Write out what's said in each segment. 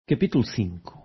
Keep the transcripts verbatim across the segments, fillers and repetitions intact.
Capítulo cinco.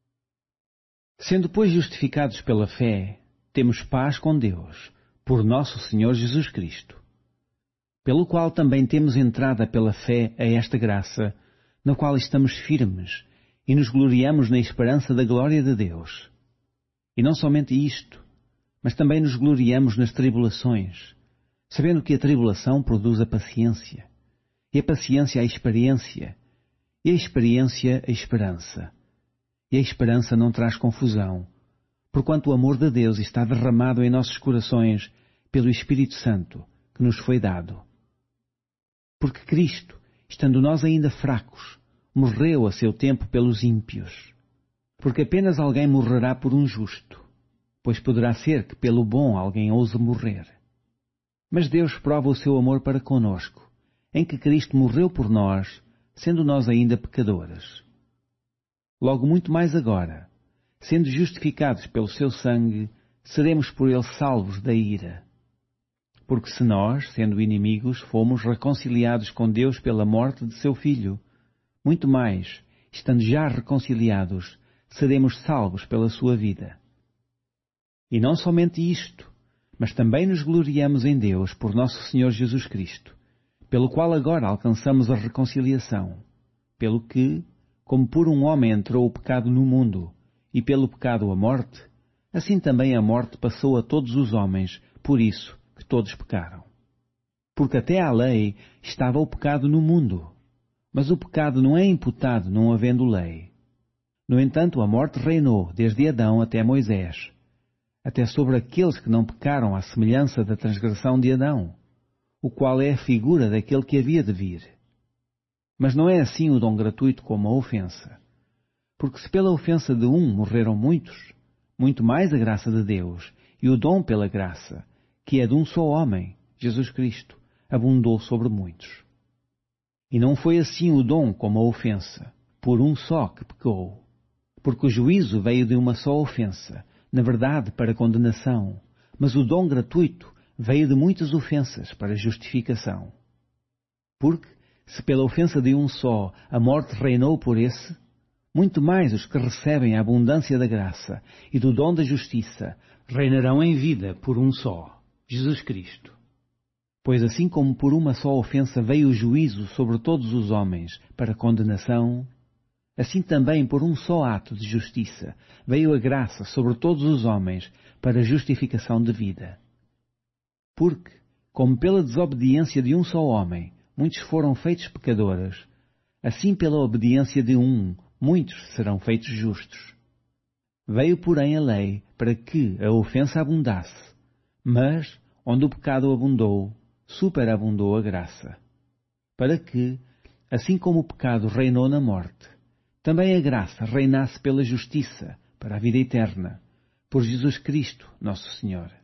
Sendo, pois, justificados pela fé, temos paz com Deus, por nosso Senhor Jesus Cristo, pelo qual também temos entrada pela fé a esta graça, na qual estamos firmes e nos gloriamos na esperança da glória de Deus. E não somente isto, mas também nos gloriamos nas tribulações, sabendo que a tribulação produz a paciência, e a paciência a experiência, e a experiência a esperança. E a esperança não traz confusão, porquanto o amor de Deus está derramado em nossos corações pelo Espírito Santo, que nos foi dado. Porque Cristo, estando nós ainda fracos, morreu a seu tempo pelos ímpios. Porque apenas alguém morrerá por um justo, pois poderá ser que pelo bom alguém ouse morrer. Mas Deus prova o seu amor para conosco, em que Cristo morreu por nós, sendo nós ainda pecadores. Logo muito mais agora, sendo justificados pelo seu sangue, seremos por ele salvos da ira. Porque se nós, sendo inimigos, fomos reconciliados com Deus pela morte de seu Filho, muito mais, estando já reconciliados, seremos salvos pela sua vida. E não somente isto, mas também nos gloriamos em Deus por nosso Senhor Jesus Cristo, pelo qual agora alcançamos a reconciliação, pelo que, como por um homem entrou o pecado no mundo, e pelo pecado a morte, assim também a morte passou a todos os homens, por isso que todos pecaram. Porque até à lei estava o pecado no mundo, mas o pecado não é imputado não havendo lei. No entanto, a morte reinou desde Adão até Moisés, até sobre aqueles que não pecaram à semelhança da transgressão de Adão, o qual é a figura daquele que havia de vir. Mas não é assim o dom gratuito como a ofensa. Porque se pela ofensa de um morreram muitos, muito mais a graça de Deus, e o dom pela graça, que é de um só homem, Jesus Cristo, abundou sobre muitos. E não foi assim o dom como a ofensa, por um só que pecou. Porque o juízo veio de uma só ofensa, na verdade para condenação, mas o dom gratuito veio de muitas ofensas para justificação. Porque, se pela ofensa de um só a morte reinou por esse, muito mais os que recebem a abundância da graça e do dom da justiça reinarão em vida por um só, Jesus Cristo. Pois assim como por uma só ofensa veio o juízo sobre todos os homens para condenação, assim também por um só ato de justiça veio a graça sobre todos os homens para justificação de vida. Porque, como pela desobediência de um só homem muitos foram feitos pecadores, assim pela obediência de um muitos serão feitos justos. Veio, porém, a lei para que a ofensa abundasse, mas, onde o pecado abundou, superabundou a graça. Para que, assim como o pecado reinou na morte, também a graça reinasse pela justiça para a vida eterna, por Jesus Cristo, nosso Senhor.